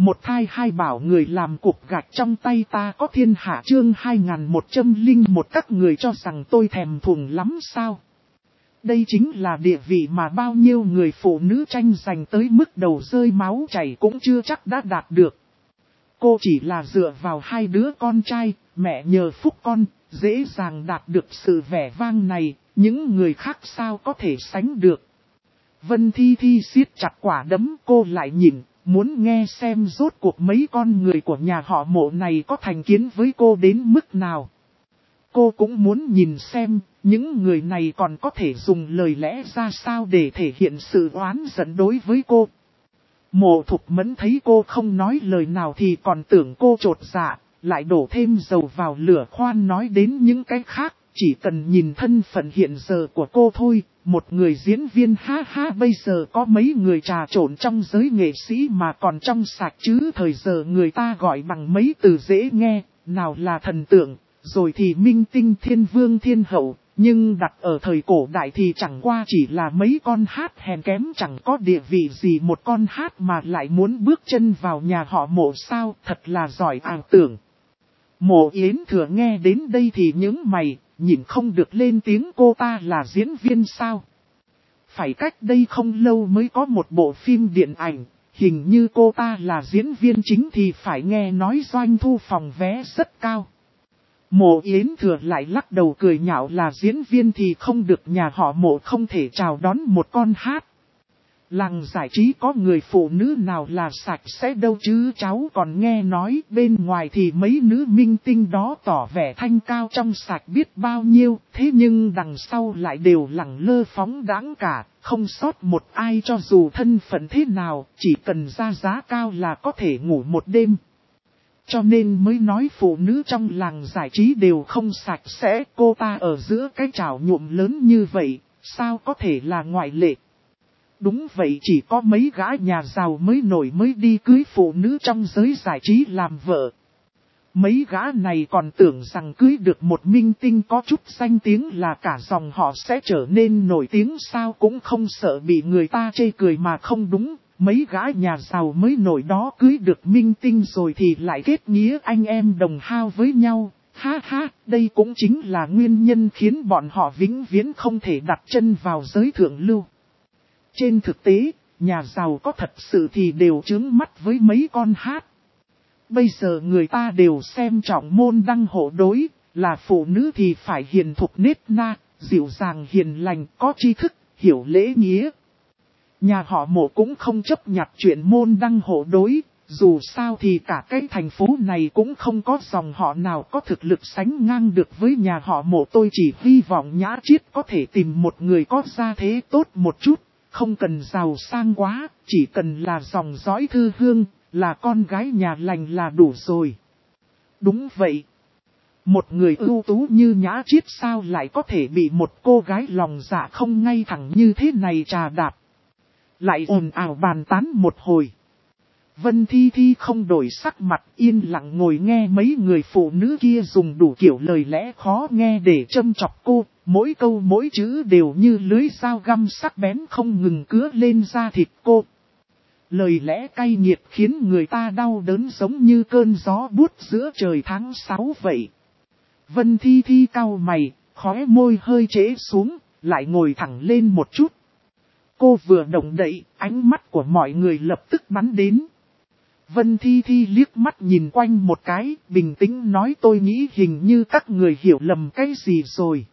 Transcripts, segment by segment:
Một thai hai bảo người làm cục gạch trong tay ta có thiên hạ chương 2101 các người cho rằng tôi thèm thuồng lắm sao? Đây chính là địa vị mà bao nhiêu người phụ nữ tranh giành tới mức đầu rơi máu chảy cũng chưa chắc đã đạt được. Cô chỉ là dựa vào hai đứa con trai, mẹ nhờ phúc con, dễ dàng đạt được sự vẻ vang này, những người khác sao có thể sánh được. Vân Thi Thi siết chặt quả đấm, cô lại nhìn, muốn nghe xem rốt cuộc mấy con người của nhà họ Mộ này có thành kiến với cô đến mức nào. Cô cũng muốn nhìn xem, những người này còn có thể dùng lời lẽ ra sao để thể hiện sự oán giận đối với cô. Mộ Thục Mẫn thấy cô không nói lời nào thì còn tưởng cô trột dạ, lại đổ thêm dầu vào lửa khoan nói đến những cái khác, chỉ cần nhìn thân phận hiện giờ của cô thôi. Một người diễn viên ha ha bây giờ có mấy người trà trộn trong giới nghệ sĩ mà còn trong sạch chứ thời giờ người ta gọi bằng mấy từ dễ nghe, nào là thần tượng, rồi thì minh tinh thiên vương thiên hậu, nhưng đặt ở thời cổ đại thì chẳng qua chỉ là mấy con hát hèn kém chẳng có địa vị gì một con hát mà lại muốn bước chân vào nhà họ Mộ sao thật là giỏi ảo tưởng. Mộ Yến Thừa nghe đến đây thì những mày, nhìn không được lên tiếng cô ta là diễn viên sao. Phải cách đây không lâu mới có một bộ phim điện ảnh, hình như cô ta là diễn viên chính thì phải nghe nói doanh thu phòng vé rất cao. Mộ Yến Thừa lại lắc đầu cười nhạo là diễn viên thì không được nhà họ Mộ không thể chào đón một con hát. Làng giải trí có người phụ nữ nào là sạch sẽ đâu chứ cháu còn nghe nói bên ngoài thì mấy nữ minh tinh đó tỏ vẻ thanh cao trong sạch biết bao nhiêu, thế nhưng đằng sau lại đều lẳng lơ phóng đãng cả, không sót một ai cho dù thân phận thế nào, chỉ cần ra giá cao là có thể ngủ một đêm. Cho nên mới nói phụ nữ trong làng giải trí đều không sạch sẽ, cô ta ở giữa cái chảo nhuộm lớn như vậy, sao có thể là ngoại lệ. Đúng vậy chỉ có mấy gã nhà giàu mới nổi mới đi cưới phụ nữ trong giới giải trí làm vợ. Mấy gã này còn tưởng rằng cưới được một minh tinh có chút danh tiếng là cả dòng họ sẽ trở nên nổi tiếng sao cũng không sợ bị người ta chê cười mà không đúng. Mấy gã nhà giàu mới nổi đó cưới được minh tinh rồi thì lại kết nghĩa anh em đồng hao với nhau. Ha ha, đây cũng chính là nguyên nhân khiến bọn họ vĩnh viễn không thể đặt chân vào giới thượng lưu. Trên thực tế, nhà giàu có thật sự thì đều chướng mắt với mấy con hát. Bây giờ người ta đều xem trọng môn đăng hộ đối, là phụ nữ thì phải hiền thục nết na, dịu dàng hiền lành, có tri thức, hiểu lễ nghĩa. Nhà họ Mộ cũng không chấp nhặt chuyện môn đăng hộ đối, dù sao thì cả cái thành phố này cũng không có dòng họ nào có thực lực sánh ngang được với nhà họ Mộ. Tôi chỉ hy vọng Nhã Chiết có thể tìm một người có gia thế tốt một chút. Không cần giàu sang quá, chỉ cần là dòng dõi thư hương, là con gái nhà lành là đủ rồi. Đúng vậy. Một người ưu tú như Nhã Chiết sao lại có thể bị một cô gái lòng dạ không ngay thẳng như thế này trà đạp. Lại ồn ào bàn tán một hồi. Vân Thi Thi không đổi sắc mặt yên lặng ngồi nghe mấy người phụ nữ kia dùng đủ kiểu lời lẽ khó nghe để châm chọc cô. Mỗi câu mỗi chữ đều như lưới dao găm sắc bén không ngừng cứa lên da thịt cô. Lời lẽ cay nghiệt khiến người ta đau đớn giống như cơn gió buốt giữa trời tháng 6 vậy. Vân Thi Thi cau mày, khóe môi hơi trễ xuống, lại ngồi thẳng lên một chút. Cô vừa động đậy, ánh mắt của mọi người lập tức bắn đến. Vân Thi Thi liếc mắt nhìn quanh một cái, bình tĩnh nói tôi nghĩ hình như các người hiểu lầm cái gì rồi.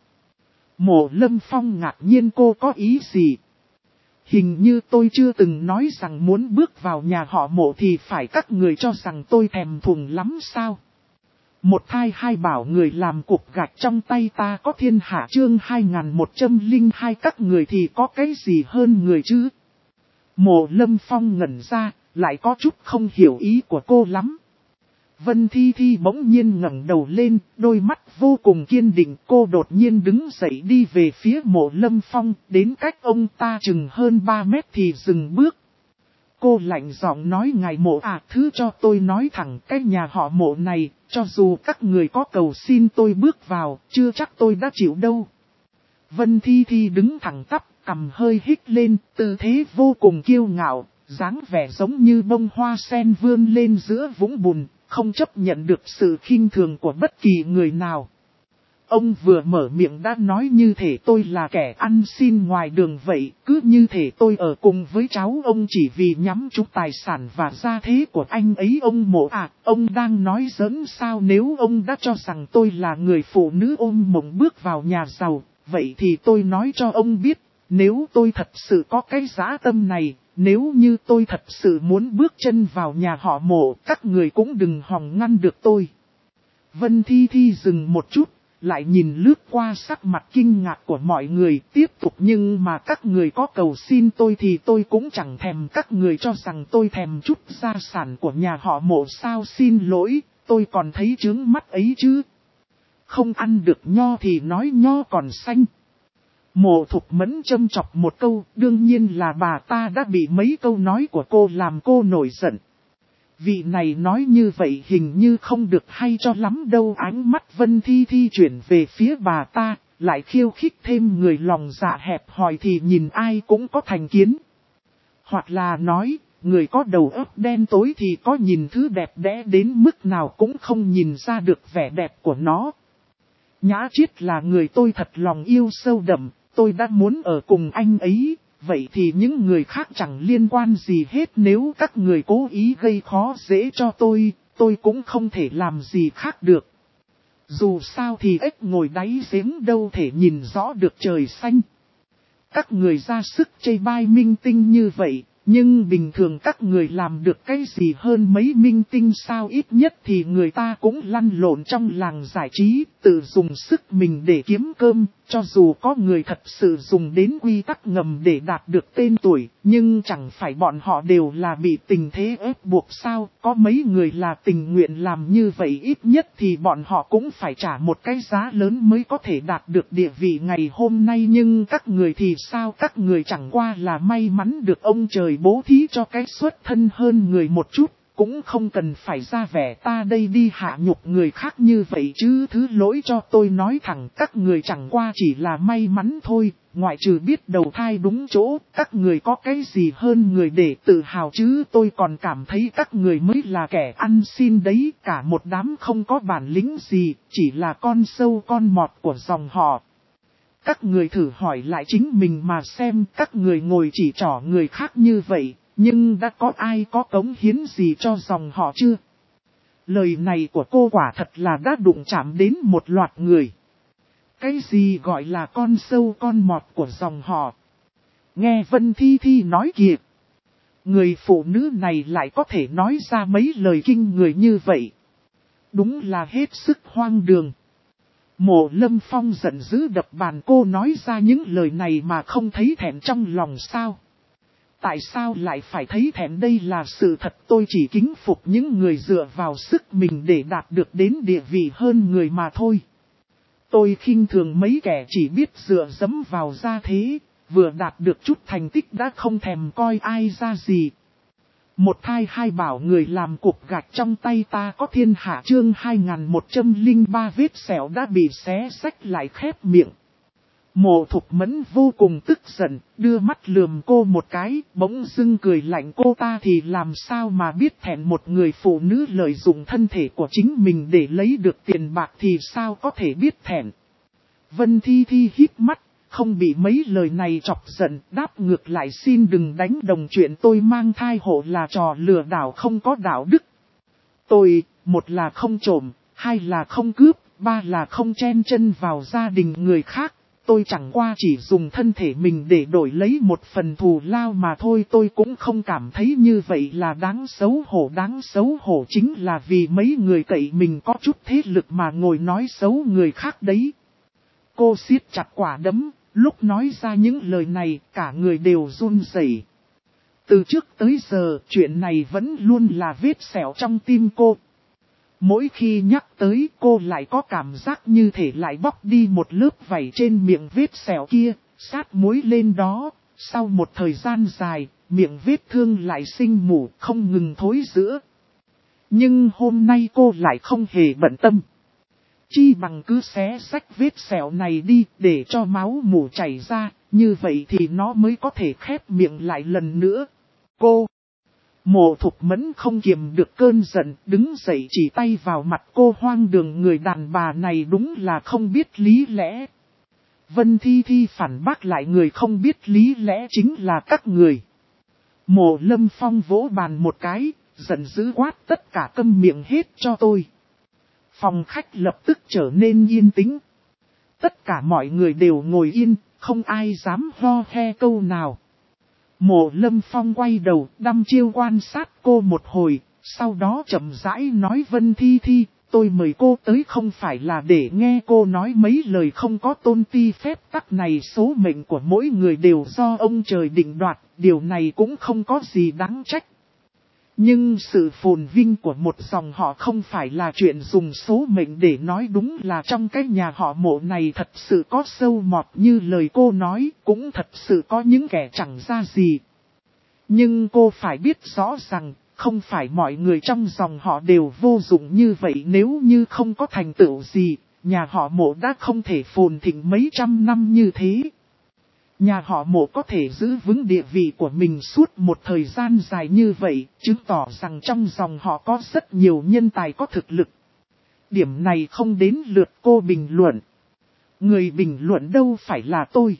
Mộ Lâm Phong ngạc nhiên cô có ý gì? Hình như tôi chưa từng nói rằng muốn bước vào nhà họ Mộ thì phải các người cho rằng tôi thèm thuồng lắm sao? Một thai hai bảo người làm cục gạch trong tay ta có thiên hạ chương 2102 các người thì có cái gì hơn người chứ? Mộ Lâm Phong ngẩn ra, lại có chút không hiểu ý của cô lắm. Vân Thi Thi bỗng nhiên ngẩng đầu lên, đôi mắt vô cùng kiên định. Cô đột nhiên đứng dậy đi về phía Mộ Lâm Phong, đến cách ông ta chừng hơn 3 mét thì dừng bước. Cô lạnh giọng nói ngài Mộ thứ cho tôi nói thẳng cái nhà họ Mộ này, cho dù các người có cầu xin tôi bước vào, chưa chắc tôi đã chịu đâu. Vân Thi Thi đứng thẳng tắp, cằm hơi hít lên, tư thế vô cùng kiêu ngạo, dáng vẻ giống như bông hoa sen vươn lên giữa vũng bùn, không chấp nhận được sự khinh thường của bất kỳ người nào. Ông vừa mở miệng đã nói như thể tôi là kẻ ăn xin ngoài đường vậy, cứ như thể tôi ở cùng với cháu ông chỉ vì nhắm trúng tài sản và gia thế của anh ấy. Ông Mộ à, ông đang nói giỡn sao? Nếu ông đã cho rằng tôi là người phụ nữ ôm mộng bước vào nhà giàu, vậy thì tôi nói cho ông biết, nếu tôi thật sự có cái dã tâm này, nếu như tôi thật sự muốn bước chân vào nhà họ Mộ, các người cũng đừng hòng ngăn được tôi. Vân Thi Thi dừng một chút, lại nhìn lướt qua sắc mặt kinh ngạc của mọi người, tiếp tục: nhưng mà các người có cầu xin tôi thì tôi cũng chẳng thèm. Các người cho rằng tôi thèm chút gia sản của nhà họ Mộ sao? Xin lỗi, tôi còn thấy chướng mắt ấy chứ. Không ăn được nho thì nói nho còn xanh. Mộ Thục Mẫn châm chọc một câu, đương nhiên là bà ta đã bị mấy câu nói của cô làm cô nổi giận. Vị này nói như vậy hình như không được hay cho lắm đâu. Ánh mắt Vân Thi Thi chuyển về phía bà ta, lại khiêu khích thêm người lòng dạ hẹp hòi thì nhìn ai cũng có thành kiến. Hoặc là nói, người có đầu óc đen tối thì có nhìn thứ đẹp đẽ đến mức nào cũng không nhìn ra được vẻ đẹp của nó. Nhã Chiết là người tôi thật lòng yêu sâu đậm, tôi đã muốn ở cùng anh ấy. Vậy thì những người khác chẳng liên quan gì hết. Nếu các người cố ý gây khó dễ cho tôi cũng không thể làm gì khác được. Dù sao thì ếch ngồi đáy giếng đâu thể nhìn rõ được trời xanh. Các người ra sức chê bai minh tinh như vậy, nhưng bình thường các người làm được cái gì hơn mấy minh tinh sao? Ít nhất thì người ta cũng lăn lộn trong làng giải trí, tự dùng sức mình để kiếm cơm. Cho dù có người thật sự dùng đến quy tắc ngầm để đạt được tên tuổi, nhưng chẳng phải bọn họ đều là bị tình thế ép buộc sao? Có mấy người là tình nguyện làm như vậy, ít nhất thì bọn họ cũng phải trả một cái giá lớn mới có thể đạt được địa vị ngày hôm nay. Nhưng các người thì sao? Các người chẳng qua là may mắn được ông trời bố thí cho cái xuất thân hơn người một chút. Cũng không cần phải ra vẻ ta đây đi hạ nhục người khác như vậy chứ. Thứ lỗi cho tôi nói thẳng, các người chẳng qua chỉ là may mắn thôi. Ngoại trừ biết đầu thai đúng chỗ, các người có cái gì hơn người để tự hào chứ? Tôi còn cảm thấy các người mới là kẻ ăn xin đấy. Cả một đám không có bản lĩnh gì, chỉ là con sâu con mọt của dòng họ. Các người thử hỏi lại chính mình mà xem, các người ngồi chỉ trỏ người khác như vậy, nhưng đã có ai có cống hiến gì cho dòng họ chưa? Lời này của cô quả thật là đã đụng chạm đến một loạt người. Cái gì gọi là con sâu con mọt của dòng họ? Nghe Vân Thi Thi nói kìa. Người phụ nữ này lại có thể nói ra mấy lời kinh người như vậy. Đúng là hết sức hoang đường. Mộ Lâm Phong giận dữ đập bàn. Cô nói ra những lời này mà không thấy thẹn trong lòng sao? Tại sao lại phải thấy thẹn? Đây là sự thật. Tôi chỉ kính phục những người dựa vào sức mình để đạt được đến địa vị hơn người mà thôi. Tôi khinh thường mấy kẻ chỉ biết dựa dẫm vào gia thế, vừa đạt được chút thành tích đã không thèm coi ai ra gì. Một thai hai bảo người làm cục gạch trong tay ta có thiên hạ. Chương 2103 vết sẹo đã bị xé xách lại khép miệng. Mộ Thục Mẫn vô cùng tức giận, đưa mắt lườm cô một cái, bỗng dưng cười lạnh. Cô ta thì làm sao mà biết thẹn? Một người phụ nữ lợi dụng thân thể của chính mình để lấy được tiền bạc thì sao có thể biết thẹn? Vân Thi Thi hít mắt, không bị mấy lời này chọc giận, đáp ngược lại: xin đừng đánh đồng, chuyện tôi mang thai hộ là trò lừa đảo không có đạo đức. Tôi, một là không trộm, hai là không cướp, ba là không chen chân vào gia đình người khác. Tôi chẳng qua chỉ dùng thân thể mình để đổi lấy một phần thù lao mà thôi. Tôi cũng không cảm thấy như vậy là đáng xấu hổ. Đáng xấu hổ chính là vì mấy người cậy mình có chút thế lực mà ngồi nói xấu người khác đấy. Cô siết chặt quả đấm, lúc nói ra những lời này cả người đều run rẩy. Từ trước tới giờ chuyện này vẫn luôn là vết sẹo trong tim cô. Mỗi khi nhắc tới cô lại có cảm giác như thể lại bóc đi một lớp vảy trên miệng vết sẹo kia, sát muối lên đó. Sau một thời gian dài, miệng vết thương lại sinh mủ không ngừng thối rữa. Nhưng hôm nay cô lại không hề bận tâm. Chi bằng cứ xé xách vết sẹo này đi để cho máu mủ chảy ra, như vậy thì nó mới có thể khép miệng lại lần nữa. Cô Mộ Thục Mẫn không kiềm được cơn giận, đứng dậy chỉ tay vào mặt cô, hoang đường, người đàn bà này đúng là không biết lý lẽ. Vân Thi Thi phản bác lại, người không biết lý lẽ chính là các người. Mộ Lâm Phong vỗ bàn một cái, giận dữ quát tất cả câm miệng hết cho tôi. Phòng khách lập tức trở nên yên tĩnh. Tất cả mọi người đều ngồi yên, không ai dám ho he câu nào. Mộ Lâm Phong quay đầu, đăm chiêu quan sát cô một hồi, sau đó chậm rãi nói, Vân Thi Thi, tôi mời cô tới không phải là để nghe cô nói mấy lời không có tôn ti phép tắc này. Số mệnh của mỗi người đều do ông trời định đoạt, điều này cũng không có gì đáng trách. Nhưng sự phồn vinh của một dòng họ không phải là chuyện dùng số mệnh để nói. Đúng là trong cái nhà họ Mộ này thật sự có sâu mọt như lời cô nói, cũng thật sự có những kẻ chẳng ra gì. Nhưng cô phải biết rõ rằng, không phải mọi người trong dòng họ đều vô dụng như vậy. Nếu như không có thành tựu gì, nhà họ Mộ đã không thể phồn thịnh mấy trăm năm như thế. Nhà họ Mộ có thể giữ vững địa vị của mình suốt một thời gian dài như vậy, chứng tỏ rằng trong dòng họ có rất nhiều nhân tài có thực lực. Điểm này không đến lượt cô bình luận. Người bình luận đâu phải là tôi.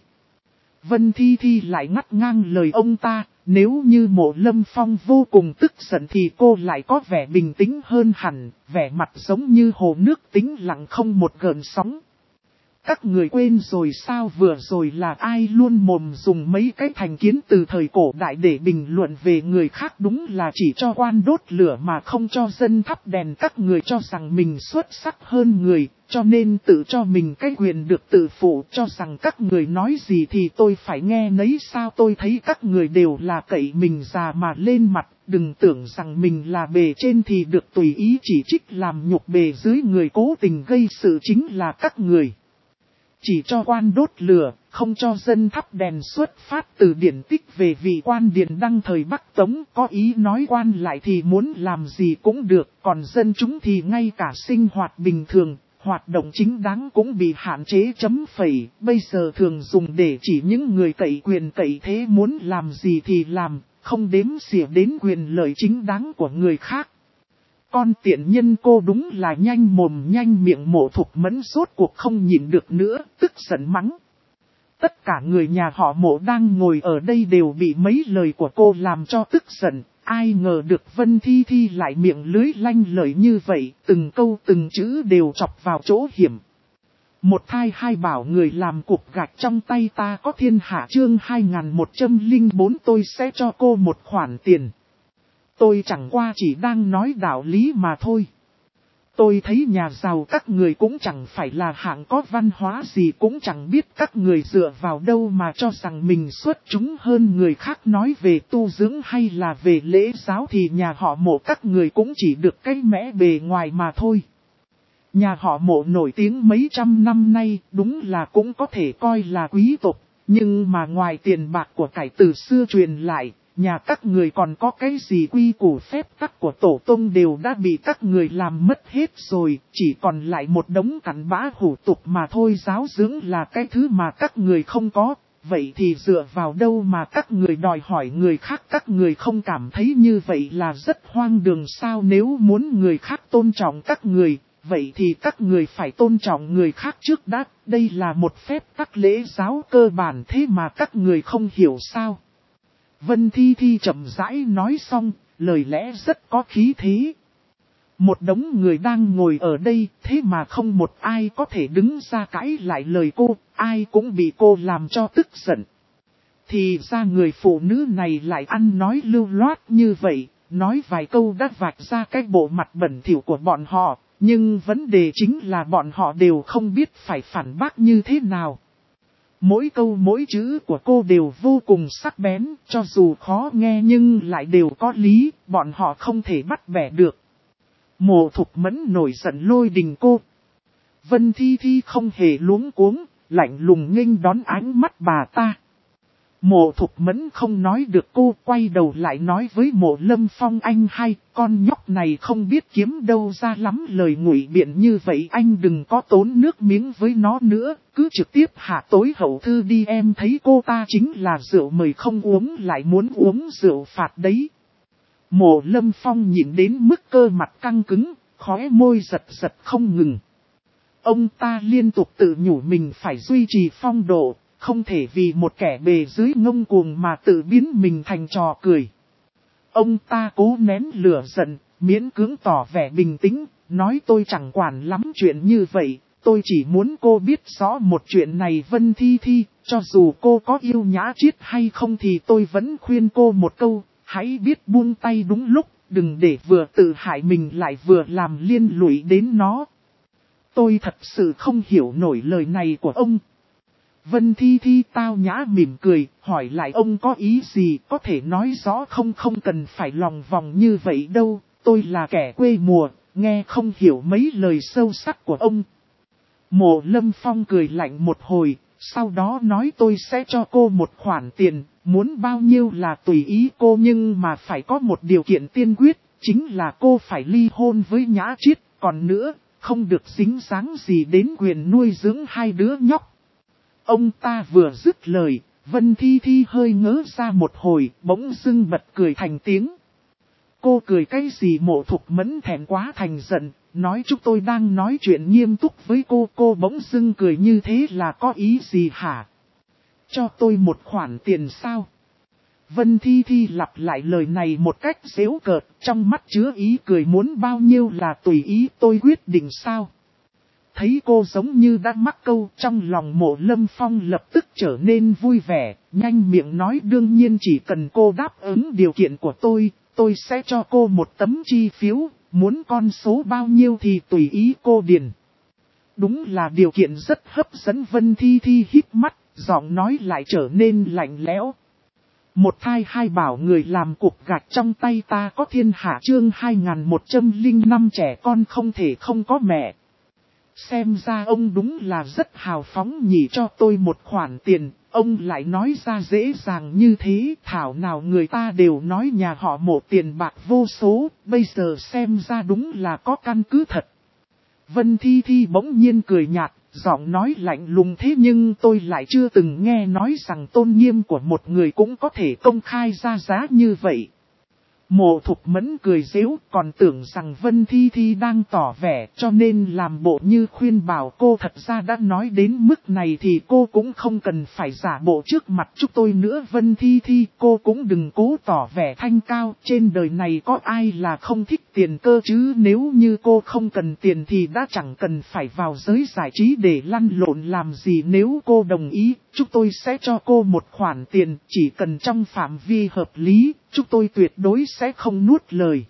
Vân Thi Thi lại ngắt ngang lời ông ta, nếu như Mộ Lâm Phong vô cùng tức giận thì cô lại có vẻ bình tĩnh hơn hẳn, vẻ mặt giống như hồ nước tĩnh lặng không một gợn sóng. Các người quên rồi sao, vừa rồi là ai luôn mồm dùng mấy cái thành kiến từ thời cổ đại để bình luận về người khác, đúng là chỉ cho quan đốt lửa mà không cho dân thắp đèn. Các người cho rằng mình xuất sắc hơn người, cho nên tự cho mình cái quyền được tự phụ, cho rằng các người nói gì thì tôi phải nghe nấy sao. Tôi thấy các người đều là cậy mình già mà lên mặt, đừng tưởng rằng mình là bề trên thì được tùy ý chỉ trích làm nhục bề dưới người. Cố tình gây sự chính là các người. Chỉ cho quan đốt lửa, không cho dân thắp đèn. Xuất phát từ điển tích về vị quan Điền Đăng thời Bắc Tống, có ý nói quan lại thì muốn làm gì cũng được, còn dân chúng thì ngay cả sinh hoạt bình thường, hoạt động chính đáng cũng bị hạn chế chấm phẩy. Bây giờ thường dùng để chỉ những người cậy quyền cậy thế, muốn làm gì thì làm, không đếm xỉa đến quyền lợi chính đáng của người khác. Con tiện nhân, cô đúng là nhanh mồm nhanh miệng. Mộ Thục Mẫn rốt cuộc không nhịn được nữa, tức giận mắng. Tất cả người nhà họ Mộ đang ngồi ở đây đều bị mấy lời của cô làm cho tức giận. Ai ngờ được Vân Thi Thi lại miệng lưới lanh lợi như vậy, từng câu từng chữ đều chọc vào chỗ hiểm. Một thai hai bảo người làm cục gạch trong tay ta có thiên hạ. Chương 2104, tôi sẽ cho cô một khoản tiền. Tôi chẳng qua chỉ đang nói đạo lý mà thôi. Tôi thấy nhà giàu các người cũng chẳng phải là hạng có văn hóa gì, cũng chẳng biết các người dựa vào đâu mà cho rằng mình xuất chúng hơn người khác. Nói về tu dưỡng hay là về lễ giáo thì nhà họ Mộ các người cũng chỉ được cái mẽ bề ngoài mà thôi. Nhà họ Mộ nổi tiếng mấy trăm năm nay, đúng là cũng có thể coi là quý tộc, nhưng mà ngoài tiền bạc của cải từ xưa truyền lại, nhà các người còn có cái gì quy củ phép tắc của tổ tông đều đã bị các người làm mất hết rồi, chỉ còn lại một đống cặn bã hủ tục mà thôi. Giáo dưỡng là cái thứ mà các người không có, vậy thì dựa vào đâu mà các người đòi hỏi người khác? Các người không cảm thấy như vậy là rất hoang đường sao? Nếu muốn người khác tôn trọng các người, vậy thì các người phải tôn trọng người khác trước đã. Đây là một phép tắc lễ giáo cơ bản, thế mà các người không hiểu sao? Vân Thi Thi chậm rãi nói xong, lời lẽ rất có khí thế. Một đống người đang ngồi ở đây, thế mà không một ai có thể đứng ra cãi lại lời cô, ai cũng bị cô làm cho tức giận. Thì ra người phụ nữ này lại ăn nói lưu loát như vậy, nói vài câu đã vạch ra cái bộ mặt bẩn thỉu của bọn họ, nhưng vấn đề chính là bọn họ đều không biết phải phản bác như thế nào. Mỗi câu mỗi chữ của cô đều vô cùng sắc bén, cho dù khó nghe nhưng lại đều có lý, bọn họ không thể bắt bẻ được. Mộ Thục Mẫn nổi giận lôi đình cô. Vân Thi Thi không hề luống cuống, lạnh lùng nghênh đón ánh mắt bà ta. Mộ Thục Mẫn không nói được, cô quay đầu lại nói với Mộ Lâm Phong, anh hai, con nhóc này không biết kiếm đâu ra lắm lời ngụy biện như vậy, anh đừng có tốn nước miếng với nó nữa, cứ trực tiếp hạ tối hậu thư đi. Em thấy cô ta chính là rượu mời không uống lại muốn uống rượu phạt đấy. Mộ Lâm Phong nhìn đến mức cơ mặt căng cứng, khóe môi giật giật không ngừng. Ông ta liên tục tự nhủ mình phải duy trì phong độ, không thể vì một kẻ bề dưới ngông cuồng mà tự biến mình thành trò cười. Ông ta cố nén lửa giận, miễn cưỡng tỏ vẻ bình tĩnh, nói tôi chẳng quản lắm chuyện như vậy, tôi chỉ muốn cô biết rõ một chuyện này Vân Thi Thi, cho dù cô có yêu Nhã Chiết hay không thì tôi vẫn khuyên cô một câu, hãy biết buông tay đúng lúc, đừng để vừa tự hại mình lại vừa làm liên lụy đến nó. Tôi thật sự không hiểu nổi lời này của ông. Vân Thi Thi tao nhã mỉm cười, hỏi lại ông có ý gì, có thể nói rõ không, không cần phải lòng vòng như vậy đâu, tôi là kẻ quê mùa, nghe không hiểu mấy lời sâu sắc của ông. Mộ Lâm Phong cười lạnh một hồi, sau đó nói tôi sẽ cho cô một khoản tiền, muốn bao nhiêu là tùy ý cô nhưng mà phải có một điều kiện tiên quyết, chính là cô phải ly hôn với Nhã Chiết, còn nữa, không được dính dáng gì đến quyền nuôi dưỡng hai đứa nhóc. Ông ta vừa dứt lời, Vân Thi Thi hơi ngớ ra một hồi, bỗng dưng bật cười thành tiếng. Cô cười cái gì? Mộ Thục Mẫn thẹn quá thành giận, nói chúng tôi đang nói chuyện nghiêm túc với cô bỗng dưng cười như thế là có ý gì hả? Cho tôi một khoản tiền sao? Vân Thi Thi lặp lại lời này một cách giễu cợt, trong mắt chứa ý cười muốn bao nhiêu là tùy ý tôi quyết định sao? Thấy cô giống như đã mắc câu, trong lòng Mộ Lâm Phong lập tức trở nên vui vẻ, nhanh miệng nói đương nhiên chỉ cần cô đáp ứng điều kiện của tôi sẽ cho cô một tấm chi phiếu, muốn con số bao nhiêu thì tùy ý cô điền. Đúng là điều kiện rất hấp dẫn. Vân Thi Thi hít mắt, giọng nói lại trở nên lạnh lẽo. Một thai hai bảo người làm cục gạch trong tay ta có thiên hạ chương 2105 trẻ con không thể không có mẹ. Xem ra ông đúng là rất hào phóng nhỉ, cho tôi một khoản tiền, ông lại nói ra dễ dàng như thế, thảo nào người ta đều nói nhà họ Mộ tiền bạc vô số, bây giờ xem ra đúng là có căn cứ thật. Vân Thi Thi bỗng nhiên cười nhạt, giọng nói lạnh lùng thế nhưng tôi lại chưa từng nghe nói rằng tôn nghiêm của một người cũng có thể công khai ra giá như vậy. Mộ Thục Mẫn cười giễu, còn tưởng rằng Vân Thi Thi đang tỏ vẻ cho nên làm bộ như khuyên bảo cô, thật ra đã nói đến mức này thì cô cũng không cần phải giả bộ trước mặt chúng tôi nữa. Vân Thi Thi, cô cũng đừng cố tỏ vẻ thanh cao, trên đời này có ai là không thích tiền cơ chứ, nếu như cô không cần tiền thì đã chẳng cần phải vào giới giải trí để lăn lộn làm gì. Nếu cô đồng ý, chúng tôi sẽ cho cô một khoản tiền, chỉ cần trong phạm vi hợp lý, chúng tôi tuyệt đối sẽ không nuốt lời.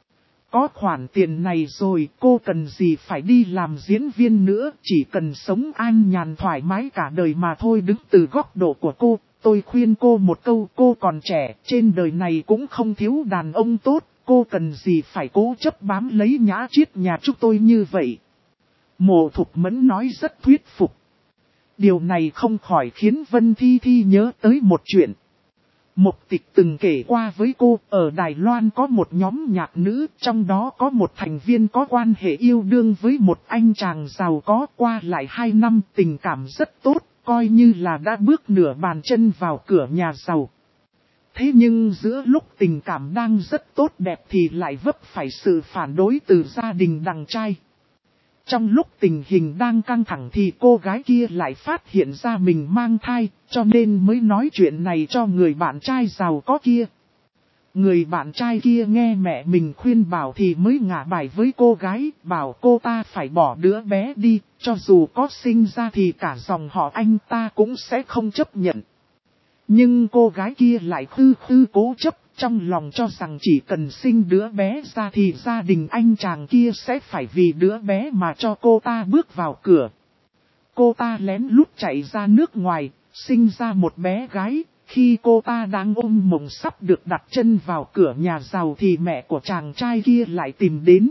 Có khoản tiền này rồi, cô cần gì phải đi làm diễn viên nữa, chỉ cần sống an nhàn thoải mái cả đời mà thôi. Đứng từ góc độ của cô, tôi khuyên cô một câu, cô còn trẻ, trên đời này cũng không thiếu đàn ông tốt, cô cần gì phải cố chấp bám lấy Nhã Chiết nhà chúng tôi như vậy. Mộ Thục Mẫn nói rất thuyết phục. Điều này không khỏi khiến Vân Thi Thi nhớ tới một chuyện. Mộc Tịch từng kể qua với cô, ở Đài Loan có một nhóm nhạc nữ, trong đó có một thành viên có quan hệ yêu đương với một anh chàng giàu có, qua lại 2 năm, tình cảm rất tốt, coi như là đã bước nửa bàn chân vào cửa nhà giàu. Thế nhưng giữa lúc tình cảm đang rất tốt đẹp thì lại vấp phải sự phản đối từ gia đình đằng trai. Trong lúc tình hình đang căng thẳng thì cô gái kia lại phát hiện ra mình mang thai, cho nên mới nói chuyện này cho người bạn trai giàu có kia. Người bạn trai kia nghe mẹ mình khuyên bảo thì mới ngả bài với cô gái, bảo cô ta phải bỏ đứa bé đi, cho dù có sinh ra thì cả dòng họ anh ta cũng sẽ không chấp nhận. Nhưng cô gái kia lại cố chấp, trong lòng cho rằng chỉ cần sinh đứa bé ra thì gia đình anh chàng kia sẽ phải vì đứa bé mà cho cô ta bước vào cửa. Cô ta lén lút chạy ra nước ngoài, sinh ra một bé gái. Khi cô ta đang ôm mộng sắp được đặt chân vào cửa nhà giàu thì mẹ của chàng trai kia lại tìm đến.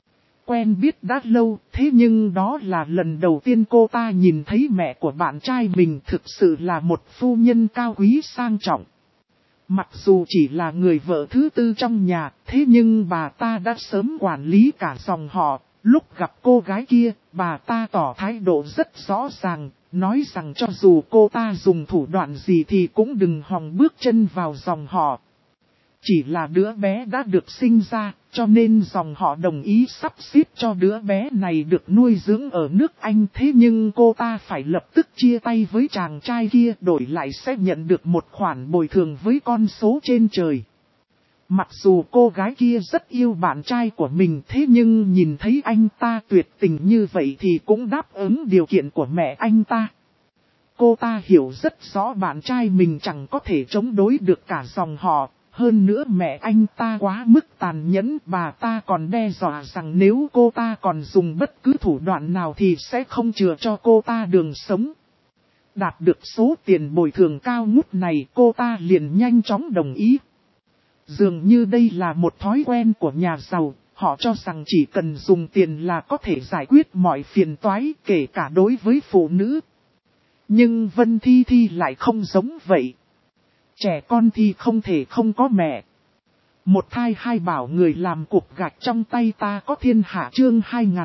Quen biết đã lâu, thế nhưng đó là lần đầu tiên cô ta nhìn thấy mẹ của bạn trai mình, thực sự là một phu nhân cao quý sang trọng. Mặc dù chỉ là người vợ thứ tư trong nhà, thế nhưng bà ta đã sớm quản lý cả dòng họ. Lúc gặp cô gái kia, bà ta tỏ thái độ rất rõ ràng, nói rằng cho dù cô ta dùng thủ đoạn gì thì cũng đừng hòng bước chân vào dòng họ. Chỉ là đứa bé đã được sinh ra, cho nên dòng họ đồng ý sắp xếp cho đứa bé này được nuôi dưỡng ở nước Anh. Thế nhưng cô ta phải lập tức chia tay với chàng trai kia, đổi lại sẽ nhận được một khoản bồi thường với con số trên trời. Mặc dù cô gái kia rất yêu bạn trai của mình, thế nhưng nhìn thấy anh ta tuyệt tình như vậy thì cũng đáp ứng điều kiện của mẹ anh ta. Cô ta hiểu rất rõ bạn trai mình chẳng có thể chống đối được cả dòng họ. Hơn nữa mẹ anh ta quá mức tàn nhẫn, bà ta còn đe dọa rằng nếu cô ta còn dùng bất cứ thủ đoạn nào thì sẽ không chừa cho cô ta đường sống. Đạt được số tiền bồi thường cao ngút này, cô ta liền nhanh chóng đồng ý. Dường như đây là một thói quen của nhà giàu, họ cho rằng chỉ cần dùng tiền là có thể giải quyết mọi phiền toái, kể cả đối với phụ nữ. Nhưng Vân Thi Thi lại không giống vậy. Trẻ con thì không thể không có mẹ. Một thai hai bảo người làm cục gạch trong tay ta có thiên hạ chương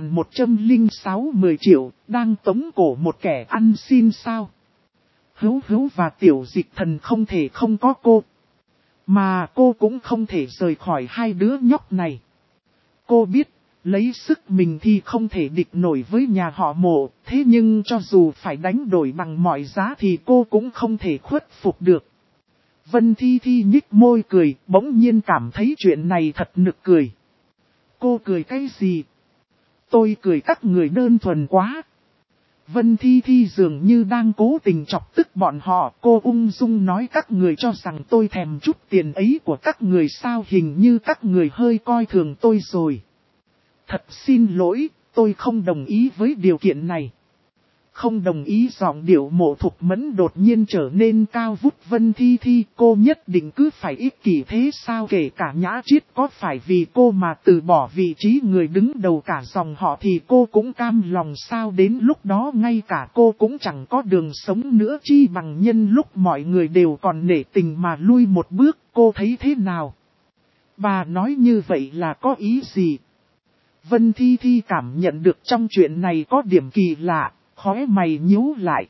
2106 10 triệu, đang tống cổ một kẻ ăn xin sao. Hữu Hữu và Tiểu Dịch Thần không thể không có cô. Mà cô cũng không thể rời khỏi hai đứa nhóc này. Cô biết, lấy sức mình thì không thể địch nổi với nhà họ Mộ, thế nhưng cho dù phải đánh đổi bằng mọi giá thì cô cũng không thể khuất phục được. Vân Thi Thi nhích môi cười, bỗng nhiên cảm thấy chuyện này thật nực cười. Cô cười cái gì? Tôi cười các người đơn thuần quá. Vân Thi Thi dường như đang cố tình chọc tức bọn họ. Cô ung dung nói các người cho rằng tôi thèm chút tiền ấy của các người sao, hình như các người hơi coi thường tôi rồi. Thật xin lỗi, tôi không đồng ý với điều kiện này. Không đồng ý. Giọng điệu Mộ Thục Mẫn đột nhiên trở nên cao vút. Vân Thi Thi, cô nhất định cứ phải ích kỷ thế sao? Kể cả Nhã Triết có phải vì cô mà từ bỏ vị trí người đứng đầu cả dòng họ thì cô cũng cam lòng sao? Đến lúc đó ngay cả cô cũng chẳng có đường sống nữa, chi bằng nhân lúc mọi người đều còn nể tình mà lui một bước. Cô thấy thế nào? Bà nói như vậy là có ý gì? Vân Thi Thi cảm nhận được trong chuyện này có điểm kỳ lạ. Khóe mày nhíu lại.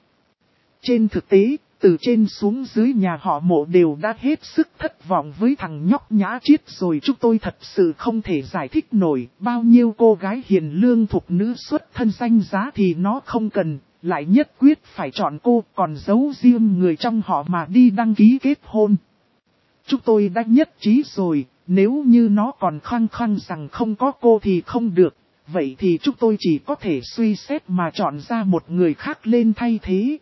Trên thực tế, từ trên xuống dưới nhà họ Mộ đều đã hết sức thất vọng với thằng nhóc Nhã Triết rồi. Chúng tôi thật sự không thể giải thích nổi, bao nhiêu cô gái hiền lương thục nữ xuất thân danh giá thì nó không cần, lại nhất quyết phải chọn cô, còn giấu riêng người trong họ mà đi đăng ký kết hôn. Chúng tôi đã nhất trí rồi, nếu như nó còn khăng khăng rằng không có cô thì không được. Vậy thì chúng tôi chỉ có thể suy xét mà chọn ra một người khác lên thay thế.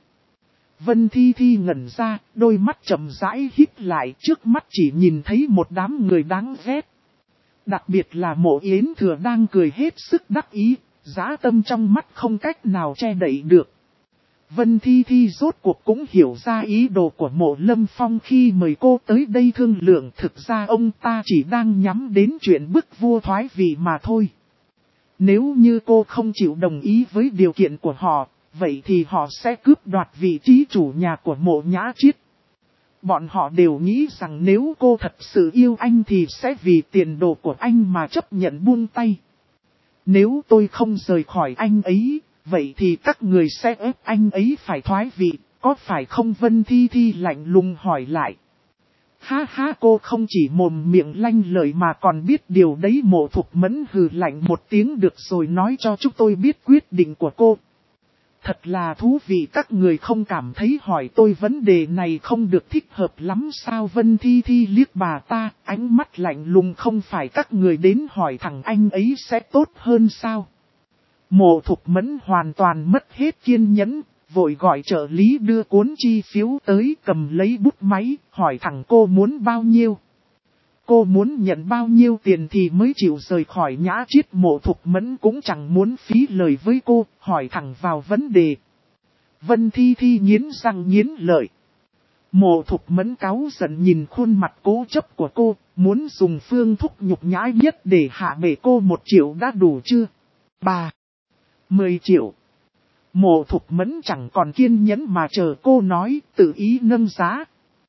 Vân Thi Thi ngẩn ra, đôi mắt chậm rãi híp lại, trước mắt chỉ nhìn thấy một đám người đáng ghét. Đặc biệt là Mộ Yến Thừa đang cười hết sức đắc ý, dã tâm trong mắt không cách nào che đậy được. Vân Thi Thi rốt cuộc cũng hiểu ra ý đồ của Mộ Lâm Phong khi mời cô tới đây thương lượng. Thực ra ông ta chỉ đang nhắm đến chuyện bức vua thoái vị mà thôi. Nếu như cô không chịu đồng ý với điều kiện của họ, vậy thì họ sẽ cướp đoạt vị trí chủ nhà của Mộ Nhã Triết. Bọn họ đều nghĩ rằng nếu cô thật sự yêu anh thì sẽ vì tiền đồ của anh mà chấp nhận buông tay. Nếu tôi không rời khỏi anh ấy, vậy thì các người sẽ ép anh ấy phải thoái vị, có phải không? Vân Thi Thi lạnh lùng hỏi lại. Ha ha, cô không chỉ mồm miệng lanh lợi mà còn biết điều đấy. Mộ Thục Mẫn hừ lạnh một tiếng. Được rồi, nói cho chúng tôi biết quyết định của cô. Thật là thú vị, các người không cảm thấy hỏi tôi vấn đề này không được thích hợp lắm sao? Vân Thi Thi liếc bà ta, ánh mắt lạnh lùng. Không phải các người đến hỏi thằng anh ấy sẽ tốt hơn sao? Mộ Thục Mẫn hoàn toàn mất hết kiên nhẫn. Vội gọi trợ lý đưa cuốn chi phiếu tới, cầm lấy bút máy, hỏi thẳng cô muốn bao nhiêu. Cô muốn nhận bao nhiêu tiền thì mới chịu rời khỏi Nhã Triết. Mộ Thục Mẫn cũng chẳng muốn phí lời với cô, hỏi thẳng vào vấn đề. Vân Thi Thi nghiến răng nghiến lợi. Mộ Thục Mẫn cáu giận nhìn khuôn mặt cố chấp của cô, muốn dùng phương thức nhục nhã nhất để hạ bệ cô. 1 triệu đã đủ chưa? Bà! 10 triệu! Mộ Thục Mẫn chẳng còn kiên nhẫn mà chờ cô nói, tự ý nâng giá.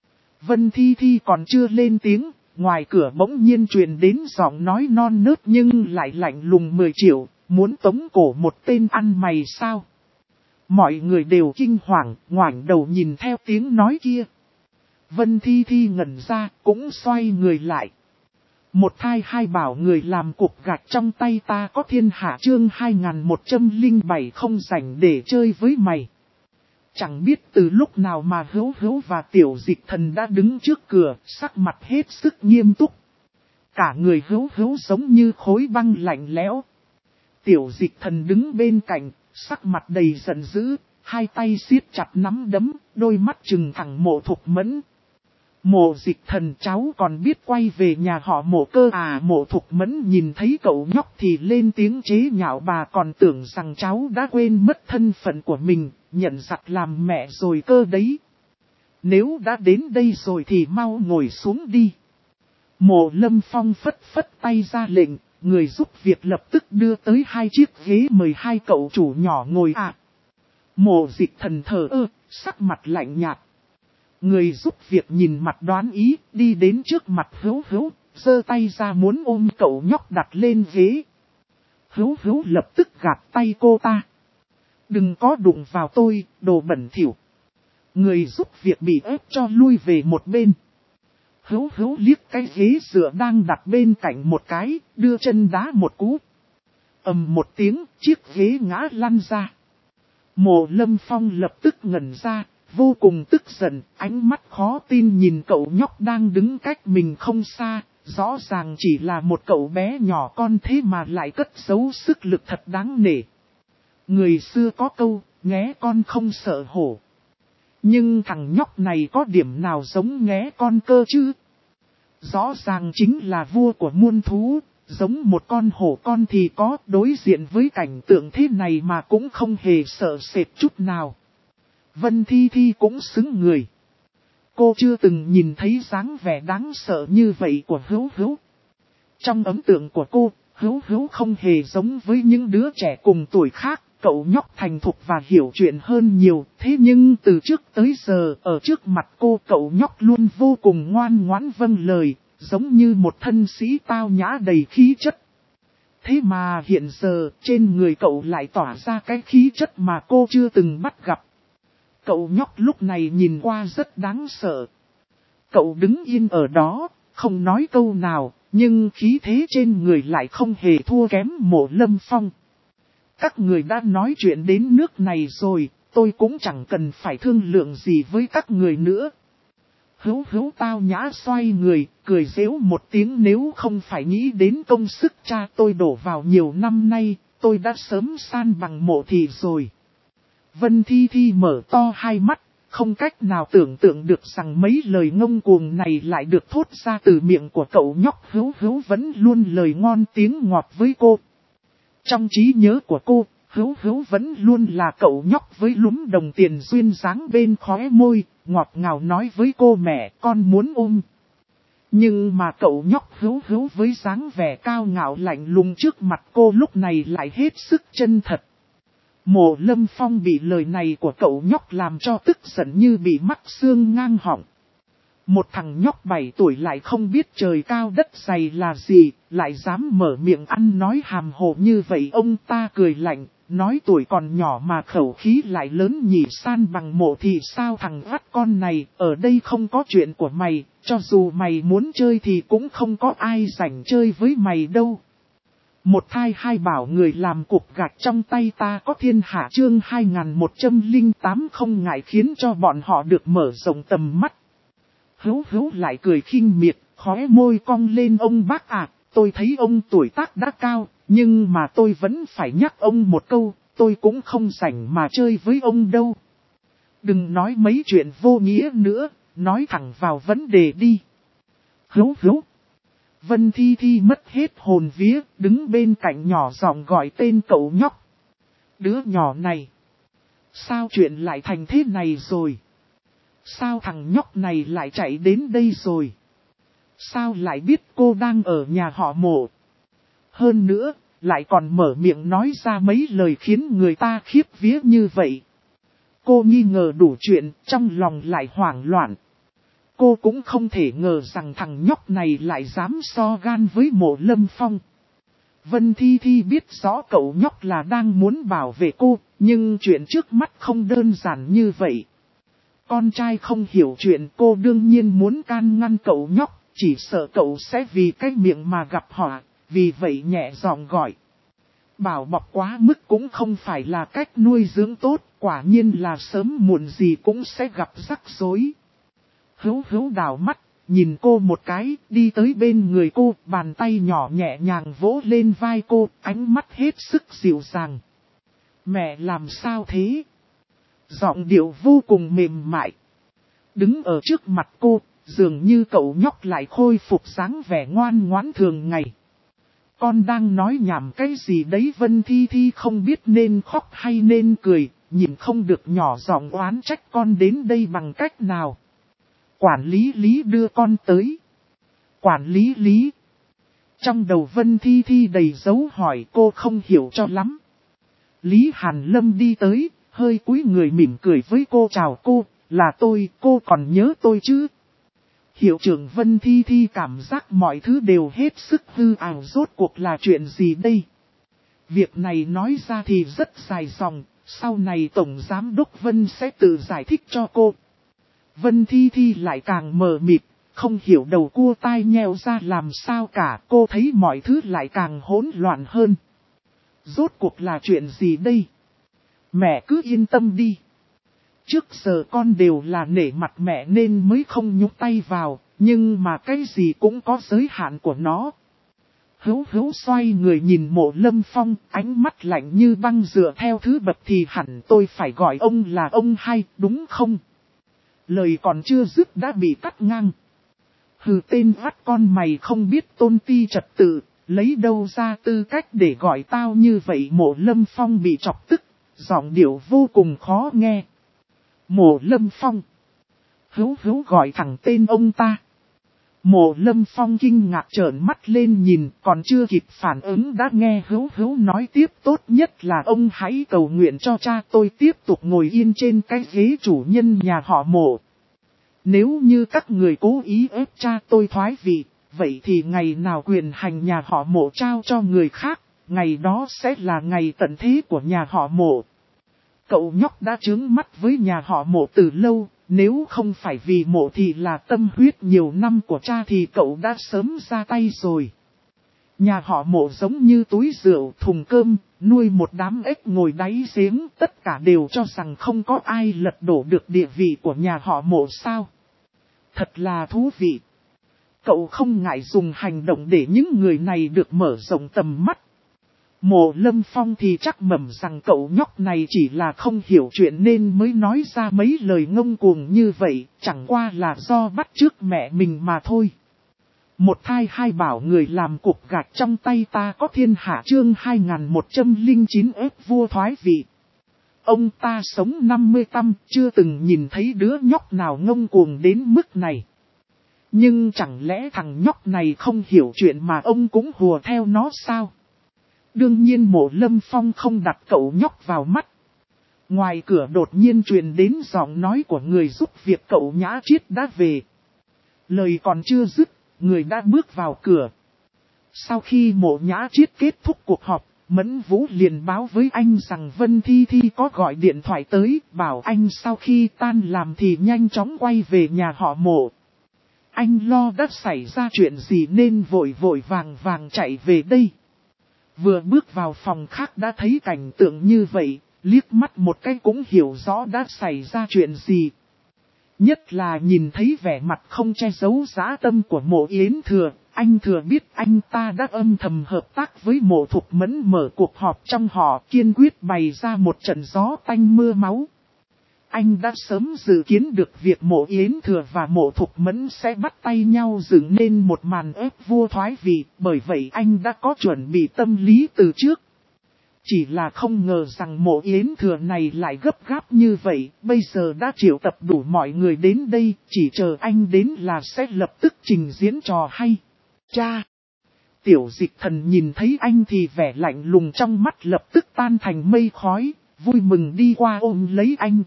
Vân Thi Thi còn chưa lên tiếng, ngoài cửa bỗng nhiên truyền đến giọng nói non nớt nhưng lại lạnh lùng. 10 triệu, muốn tống cổ một tên ăn mày sao? Mọi người đều kinh hoàng, ngoảnh đầu nhìn theo tiếng nói kia. Vân Thi Thi ngẩn ra, cũng xoay người lại. Một thai hai bảo người làm cục gạch trong tay ta có thiên hạ chương 2107 không rảnh để chơi với mày. Chẳng biết từ lúc nào mà Hữu Hữu và Tiểu Dịch Thần đã đứng trước cửa, sắc mặt hết sức nghiêm túc. Cả người Hữu Hữu giống như khối băng lạnh lẽo. Tiểu Dịch Thần đứng bên cạnh, sắc mặt đầy giận dữ, hai tay siết chặt nắm đấm, đôi mắt trừng thẳng Mộ Thục Mẫn. Mộ Dịch Thần cháu còn biết quay về nhà họ Mộ cơ à? Mộ Thục Mẫn nhìn thấy cậu nhóc thì lên tiếng chế nhạo, bà còn tưởng rằng cháu đã quên mất thân phận của mình, nhận giặc làm mẹ rồi cơ đấy. Nếu đã đến đây rồi thì mau ngồi xuống đi. Mộ Lâm Phong phất phất tay ra lệnh, người giúp việc lập tức đưa tới hai chiếc ghế mời hai cậu chủ nhỏ ngồi ạ. Mộ Dịch Thần thờ ơ, sắc mặt lạnh nhạt. Người giúp việc nhìn mặt đoán ý, đi đến trước mặt Hữu Hữu, giơ tay ra muốn ôm cậu nhóc đặt lên ghế. Hữu Hữu lập tức gạt tay cô ta. Đừng có đụng vào tôi, đồ bẩn thỉu. Người giúp việc bị ép cho lui về một bên. Hữu Hữu liếc cái ghế dựa đang đặt bên cạnh một cái, đưa chân đá một cú. Ầm một tiếng, chiếc ghế ngã lăn ra. Mộ Lâm Phong lập tức ngẩn ra, vô cùng tức giận, ánh mắt khó tin nhìn cậu nhóc đang đứng cách mình không xa, rõ ràng chỉ là một cậu bé nhỏ con thế mà lại cất giấu sức lực thật đáng nể. Người xưa có câu, nghé con không sợ hổ. Nhưng thằng nhóc này có điểm nào giống nghé con cơ chứ? Rõ ràng chính là vua của muôn thú, giống một con hổ con thì có, đối diện với cảnh tượng thế này mà cũng không hề sợ sệt chút nào. Vân Thi Thi cũng xứng người. Cô chưa từng nhìn thấy dáng vẻ đáng sợ như vậy của Hữu Hữu. Trong ấn tượng của cô, Hữu Hữu không hề giống với những đứa trẻ cùng tuổi khác, cậu nhóc thành thục và hiểu chuyện hơn nhiều. Thế nhưng từ trước tới giờ, ở trước mặt cô cậu nhóc luôn vô cùng ngoan ngoãn vâng lời, giống như một thân sĩ tao nhã đầy khí chất. Thế mà hiện giờ, trên người cậu lại tỏa ra cái khí chất mà cô chưa từng bắt gặp. Cậu nhóc lúc này nhìn qua rất đáng sợ. Cậu đứng yên ở đó, không nói câu nào, nhưng khí thế trên người lại không hề thua kém Mộ Lâm Phong. Các người đã nói chuyện đến nước này rồi, tôi cũng chẳng cần phải thương lượng gì với các người nữa. Hữu Hữu tao nhã xoay người, cười giễu một tiếng, nếu không phải nghĩ đến công sức cha tôi đổ vào nhiều năm nay, tôi đã sớm san bằng Mộ Thị rồi. Vân Thi Thi mở to hai mắt, không cách nào tưởng tượng được rằng mấy lời ngông cuồng này lại được thốt ra từ miệng của cậu nhóc. Hữu Hữu vẫn luôn lời ngon tiếng ngọt với cô. Trong trí nhớ của cô, Hữu Hữu vẫn luôn là cậu nhóc với lúm đồng tiền duyên dáng bên khóe môi, ngọt ngào nói với cô mẹ con muốn ôm. Nhưng mà cậu nhóc Hữu Hữu với dáng vẻ cao ngạo lạnh lùng trước mặt cô lúc này lại hết sức chân thật. Mộ Lâm Phong bị lời này của cậu nhóc làm cho tức giận như bị mắc xương ngang họng. Một thằng nhóc 7 tuổi lại không biết trời cao đất dày là gì, lại dám mở miệng ăn nói hàm hồ như vậy. Ông ta cười lạnh, nói tuổi còn nhỏ mà khẩu khí lại lớn nhỉ, san bằng Mộ thì sao thằng vắt con này, ở đây không có chuyện của mày, cho dù mày muốn chơi thì cũng không có ai rảnh chơi với mày đâu. Một thai hai bảo người làm cục gạch trong tay ta có thiên hạ chương 2108 không ngại khiến cho bọn họ được mở rộng tầm mắt. Hữu Hữu lại cười khinh miệt, khóe môi cong lên, ông bác à, tôi thấy ông tuổi tác đã cao, nhưng mà tôi vẫn phải nhắc ông một câu, tôi cũng không rảnh mà chơi với ông đâu. Đừng nói mấy chuyện vô nghĩa nữa, nói thẳng vào vấn đề đi. Hữu Hữu. Vân Thi Thi mất hết hồn vía, đứng bên cạnh nhỏ giọng gọi tên cậu nhóc. Đứa nhỏ này. Sao chuyện lại thành thế này rồi? Sao thằng nhóc này lại chạy đến đây rồi? Sao lại biết cô đang ở nhà họ Mộ? Hơn nữa, lại còn mở miệng nói ra mấy lời khiến người ta khiếp vía như vậy. Cô nghi ngờ đủ chuyện, trong lòng lại hoảng loạn. Cô cũng không thể ngờ rằng thằng nhóc này lại dám so gan với Mộ Lâm Phong. Vân Thi Thi biết rõ cậu nhóc là đang muốn bảo vệ cô, nhưng chuyện trước mắt không đơn giản như vậy. Con trai không hiểu chuyện, cô đương nhiên muốn can ngăn cậu nhóc, chỉ sợ cậu sẽ vì cái miệng mà gặp họa, vì vậy nhẹ giọng gọi. Bảo bọc quá mức cũng không phải là cách nuôi dưỡng tốt, quả nhiên là sớm muộn gì cũng sẽ gặp rắc rối. Hữu đảo mắt, nhìn cô một cái, đi tới bên người cô, bàn tay nhỏ nhẹ nhàng vỗ lên vai cô, ánh mắt hết sức dịu dàng. Mẹ làm sao thế? Giọng điệu vô cùng mềm mại. Đứng ở trước mặt cô, dường như cậu nhóc lại khôi phục dáng vẻ ngoan ngoãn thường ngày. Con đang nói nhảm cái gì đấy? Vân Thi Thi không biết nên khóc hay nên cười, nhìn không được nhỏ giọng oán trách con đến đây bằng cách nào. Quản lý Lý đưa con tới. Quản lý Lý. Trong đầu Vân Thi Thi đầy dấu hỏi, cô không hiểu cho lắm. Lý Hàn Lâm đi tới, hơi cúi người mỉm cười với cô. Chào cô, là tôi, cô còn nhớ tôi chứ? Hiệu trưởng Vân Thi Thi cảm giác mọi thứ đều hết sức hư ảo, rốt cuộc là chuyện gì đây? Việc này nói ra thì rất dài dòng, sau này Tổng Giám đốc Vân sẽ tự giải thích cho cô. Vân Thi Thi lại càng mờ mịt, không hiểu đầu cua tai nheo ra làm sao cả, cô thấy mọi thứ lại càng hỗn loạn hơn. Rốt cuộc là chuyện gì đây? Mẹ cứ yên tâm đi. Trước giờ con đều là nể mặt mẹ nên mới không nhúc tay vào, nhưng mà cái gì cũng có giới hạn của nó. Hữu xoay người nhìn Mộ Lâm Phong, ánh mắt lạnh như băng. Dựa theo thứ bậc thì hẳn tôi phải gọi ông là ông hay, đúng không? Lời còn chưa dứt đã bị cắt ngang. Hừ, tên vắt con mày không biết tôn ti trật tự, lấy đâu ra tư cách để gọi tao như vậy? Mộ Lâm Phong bị chọc tức, giọng điệu vô cùng khó nghe. Mộ Lâm Phong. Hữu gọi thẳng tên ông ta. Mộ Lâm Phong kinh ngạc trợn mắt lên nhìn, còn chưa kịp phản ứng đã nghe Hữu nói tiếp, tốt nhất là ông hãy cầu nguyện cho cha tôi tiếp tục ngồi yên trên cái ghế chủ nhân nhà họ Mộ. Nếu như các người cố ý ép cha tôi thoái vị, vậy thì ngày nào quyền hành nhà họ Mộ trao cho người khác, ngày đó sẽ là ngày tận thế của nhà họ Mộ. Cậu nhóc đã trướng mắt với nhà họ Mộ từ lâu, nếu không phải vì Mộ thì là tâm huyết nhiều năm của cha thì cậu đã sớm ra tay rồi. Nhà họ Mộ giống như túi rượu thùng cơm, nuôi một đám ếch ngồi đáy giếng, tất cả đều cho rằng không có ai lật đổ được địa vị của nhà họ Mộ sao. Thật là thú vị. Cậu không ngại dùng hành động để những người này được mở rộng tầm mắt. Mộ Lâm Phong thì chắc mẩm rằng cậu nhóc này chỉ là không hiểu chuyện nên mới nói ra mấy lời ngông cuồng như vậy, chẳng qua là do bắt chước mẹ mình mà thôi. Một thai hai bảo người làm cục gạch trong tay ta có thiên hạ. Chương 2109 ép vua thoái vị. Ông ta sống 50 năm, chưa từng nhìn thấy đứa nhóc nào ngông cuồng đến mức này. Nhưng chẳng lẽ thằng nhóc này không hiểu chuyện mà ông cũng hùa theo nó sao? Đương nhiên Mộ Lâm Phong không đặt cậu nhóc vào mắt. Ngoài cửa đột nhiên truyền đến giọng nói của người giúp việc cậu Nhã Triết đã về. Lời còn chưa dứt, người đã bước vào cửa. Sau khi Mộ Nhã Triết kết thúc cuộc họp, Mẫn Vũ liền báo với anh rằng Vân Thi Thi có gọi điện thoại tới, bảo anh sau khi tan làm thì nhanh chóng quay về nhà họ Mộ. Anh lo đã xảy ra chuyện gì nên vội vàng chạy về đây. Vừa bước vào phòng khác đã thấy cảnh tượng như vậy, liếc mắt một cái cũng hiểu rõ đã xảy ra chuyện gì. Nhất là nhìn thấy vẻ mặt không che giấu dã tâm của Mộ Yến Thừa, anh thừa biết anh ta đã âm thầm hợp tác với Mộ Thục Mẫn mở cuộc họp trong họ, kiên quyết bày ra một trận gió tanh mưa máu. Anh đã sớm dự kiến được việc Mộ Yến Thừa và Mộ Thục Mẫn sẽ bắt tay nhau dựng nên một màn ép vua thoái vị, bởi vậy anh đã có chuẩn bị tâm lý từ trước. Chỉ là không ngờ rằng Mộ Yến Thừa này lại gấp gáp như vậy, bây giờ đã triệu tập đủ mọi người đến đây, chỉ chờ anh đến là sẽ lập tức trình diễn trò hay. Cha! Tiểu Dịch Thần nhìn thấy anh thì vẻ lạnh lùng trong mắt lập tức tan thành mây khói, vui mừng đi qua ôm lấy anh.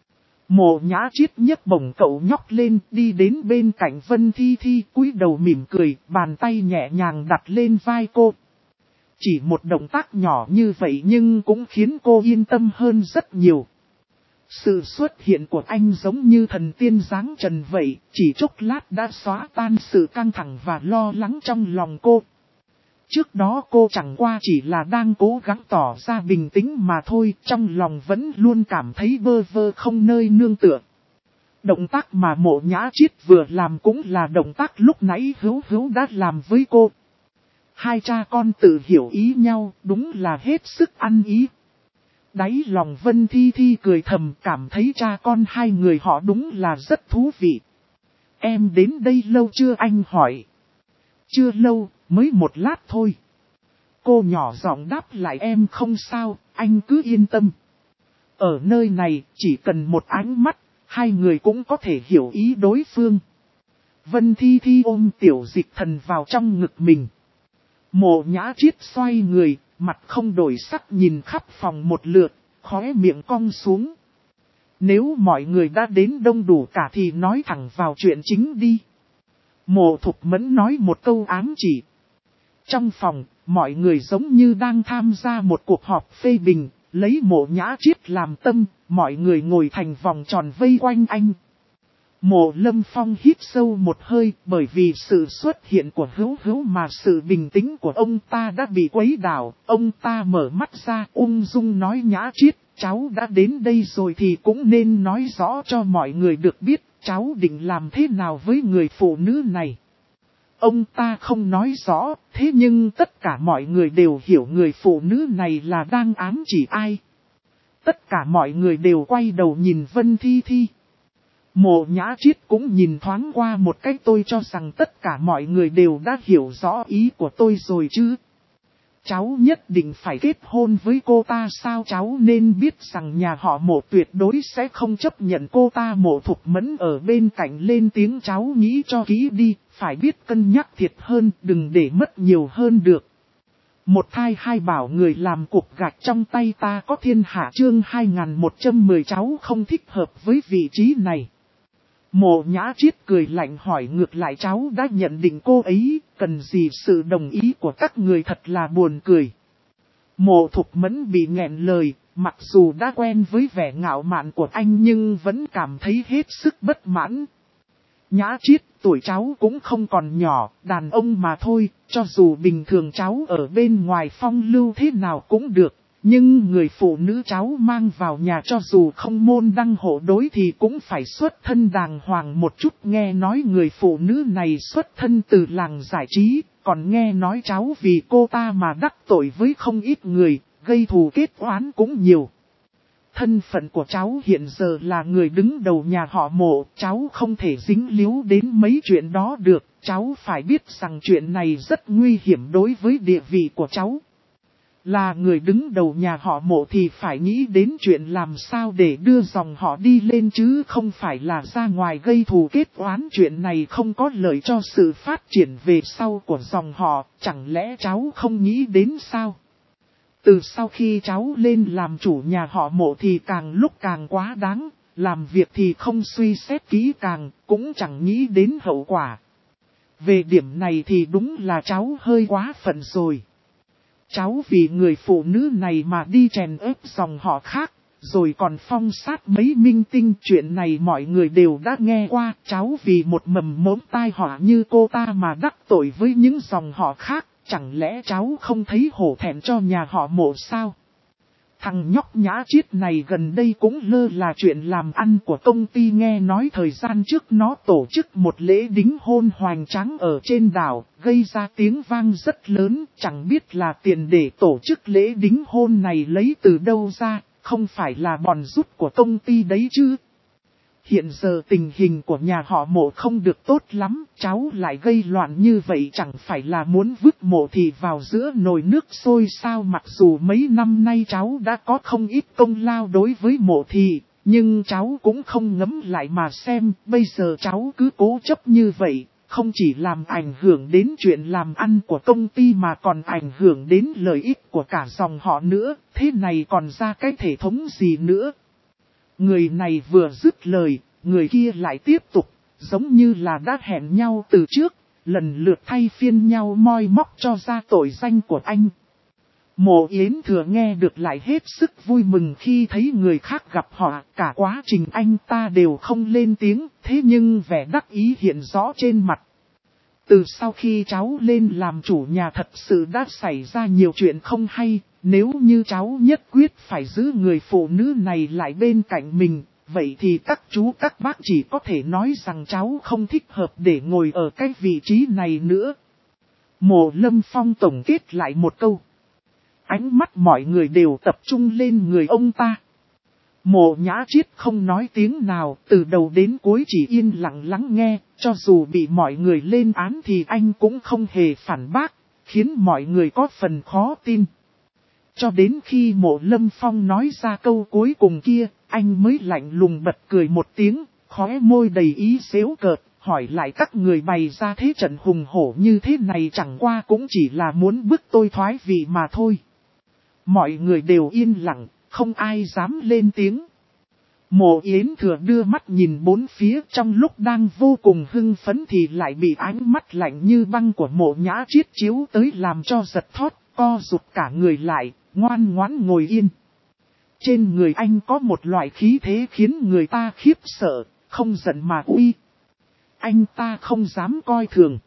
Mộ Nhã Triết nhấc bổng cậu nhóc lên, đi đến bên cạnh Vân Thi Thi, cúi đầu mỉm cười, bàn tay nhẹ nhàng đặt lên vai cô. Chỉ một động tác nhỏ như vậy nhưng cũng khiến cô yên tâm hơn rất nhiều. Sự xuất hiện của anh giống như thần tiên giáng trần vậy, chỉ chốc lát đã xóa tan sự căng thẳng và lo lắng trong lòng cô. Trước đó cô chẳng qua chỉ là đang cố gắng tỏ ra bình tĩnh mà thôi, trong lòng vẫn luôn cảm thấy bơ vơ không nơi nương tựa. Động tác mà Mộ Nhã Chiết vừa làm cũng là động tác lúc nãy Hữu Hữu đã làm với cô. Hai cha con tự hiểu ý nhau, đúng là hết sức ăn ý. Đáy lòng Vân Thi Thi cười thầm, cảm thấy cha con hai người họ đúng là rất thú vị. Em đến đây lâu chưa anh hỏi? Chưa lâu, mới một lát thôi. Cô nhỏ giọng đáp lại, em không sao, anh cứ yên tâm. Ở nơi này, chỉ cần một ánh mắt, hai người cũng có thể hiểu ý đối phương. Vân Thi Thi ôm Tiểu Dịch Thần vào trong ngực mình. Mộ Nhã Chiết xoay người, mặt không đổi sắc nhìn khắp phòng một lượt, khóe miệng cong xuống. Nếu mọi người đã đến đông đủ cả thì nói thẳng vào chuyện chính đi. Mộ Thục Mẫn nói một câu ám chỉ. Trong phòng, mọi người giống như đang tham gia một cuộc họp phê bình, lấy Mộ Nhã Chiết làm tâm, mọi người ngồi thành vòng tròn vây quanh anh. Mộ Lâm Phong hít sâu một hơi, bởi vì sự xuất hiện của Hữu Hữu mà sự bình tĩnh của ông ta đã bị quấy đảo. Ông ta mở mắt ra ung dung nói, Nhã Chiết, cháu đã đến đây rồi thì cũng nên nói rõ cho mọi người được biết, cháu định làm thế nào với người phụ nữ này. Ông ta không nói rõ, thế nhưng tất cả mọi người đều hiểu người phụ nữ này là đang ám chỉ ai. Tất cả mọi người đều quay đầu nhìn Vân Thi Thi. Mộ Nhã Chiết cũng nhìn thoáng qua một cách, tôi cho rằng tất cả mọi người đều đã hiểu rõ ý của tôi rồi chứ. Cháu nhất định phải kết hôn với cô ta sao? Cháu nên biết rằng nhà họ Mộ tuyệt đối sẽ không chấp nhận cô ta. Mộ Thục Mẫn ở bên cạnh lên tiếng, cháu nghĩ cho kỹ đi, phải biết cân nhắc thiệt hơn, đừng để mất nhiều hơn được. Một thai hai bảo người làm cục gạch trong tay ta có thiên hạ. Chương 2110, cháu không thích hợp với vị trí này. Mộ Nhã Chiết cười lạnh hỏi ngược lại, cháu đã nhận định cô ấy, cần gì sự đồng ý của các người, thật là buồn cười. Mộ Thục Mẫn bị nghẹn lời, mặc dù đã quen với vẻ ngạo mạn của anh nhưng vẫn cảm thấy hết sức bất mãn. Nhã Chiết, tuổi cháu cũng không còn nhỏ, đàn ông mà thôi, cho dù bình thường cháu ở bên ngoài phong lưu thế nào cũng được. Nhưng người phụ nữ cháu mang vào nhà cho dù không môn đăng hộ đối thì cũng phải xuất thân đàng hoàng một chút. Nghe nói người phụ nữ này xuất thân từ làng giải trí, còn nghe nói cháu vì cô ta mà đắc tội với không ít người, gây thù kết oán cũng nhiều. Thân phận của cháu hiện giờ là người đứng đầu nhà họ Mộ, cháu không thể dính líu đến mấy chuyện đó được, cháu phải biết rằng chuyện này rất nguy hiểm đối với địa vị của cháu. Là người đứng đầu nhà họ Mộ thì phải nghĩ đến chuyện làm sao để đưa dòng họ đi lên chứ không phải là ra ngoài gây thù kết oán. Chuyện này không có lợi cho sự phát triển về sau của dòng họ, chẳng lẽ cháu không nghĩ đến sao? Từ sau khi cháu lên làm chủ nhà họ Mộ thì càng lúc càng quá đáng, làm việc thì không suy xét kỹ càng, cũng chẳng nghĩ đến hậu quả. Về điểm này thì đúng là cháu hơi quá phận rồi. Cháu vì người phụ nữ này mà đi chèn ép dòng họ khác, rồi còn phong sát mấy minh tinh. Chuyện này mọi người đều đã nghe qua. Cháu vì một mầm mống tai họa như cô ta mà đắc tội với những dòng họ khác, chẳng lẽ cháu không thấy hổ thẹn cho nhà họ Mộ sao? Thằng nhóc Nhã Chiết này gần đây cũng lơ là chuyện làm ăn của công ty. Nghe nói thời gian trước nó tổ chức một lễ đính hôn hoành tráng ở trên đảo, gây ra tiếng vang rất lớn. Chẳng biết là tiền để tổ chức lễ đính hôn này lấy từ đâu ra, không phải là bòn rút của công ty đấy chứ. Hiện giờ tình hình của nhà họ Mộ không được tốt lắm, cháu lại gây loạn như vậy chẳng phải là muốn vứt Mộ Thị vào giữa nồi nước sôi sao? Mặc dù mấy năm nay cháu đã có không ít công lao đối với Mộ Thị, nhưng cháu cũng không ngẫm lại mà xem, bây giờ cháu cứ cố chấp như vậy, không chỉ làm ảnh hưởng đến chuyện làm ăn của công ty mà còn ảnh hưởng đến lợi ích của cả dòng họ nữa, thế này còn ra cái thể thống gì nữa? Người này vừa dứt lời, người kia lại tiếp tục, giống như là đã hẹn nhau từ trước, lần lượt thay phiên nhau moi móc cho ra tội danh của anh. Mộ Yến Thừa nghe được lại hết sức vui mừng khi thấy người khác gặp họ, cả quá trình anh ta đều không lên tiếng, thế nhưng vẻ đắc ý hiện rõ trên mặt. Từ sau khi cháu lên làm chủ nhà thật sự đã xảy ra nhiều chuyện không hay, nếu như cháu nhất quyết phải giữ người phụ nữ này lại bên cạnh mình, vậy thì các chú các bác chỉ có thể nói rằng cháu không thích hợp để ngồi ở cái vị trí này nữa. Mộ Lâm Phong tổng kết lại một câu. Ánh mắt mọi người đều tập trung lên người ông ta. Mộ Nhã Chiết không nói tiếng nào, từ đầu đến cuối chỉ yên lặng lắng nghe, cho dù bị mọi người lên án thì anh cũng không hề phản bác, khiến mọi người có phần khó tin. Cho đến khi Mộ Lâm Phong nói ra câu cuối cùng kia, anh mới lạnh lùng bật cười một tiếng, khóe môi đầy ý giễu cợt, hỏi lại các người bày ra thế trận hùng hổ như thế này chẳng qua cũng chỉ là muốn bức tôi thoái vị mà thôi. Mọi người đều yên lặng, không ai dám lên tiếng. Mộ Yến Thừa đưa mắt nhìn bốn phía, trong lúc đang vô cùng hưng phấn thì lại bị ánh mắt lạnh như băng của Mộ Nhã Chiết chiếu tới làm cho giật thót, co rụt cả người lại, ngoan ngoãn ngồi yên. Trên người anh có một loại khí thế khiến người ta khiếp sợ, không giận mà uy. Anh ta không dám coi thường.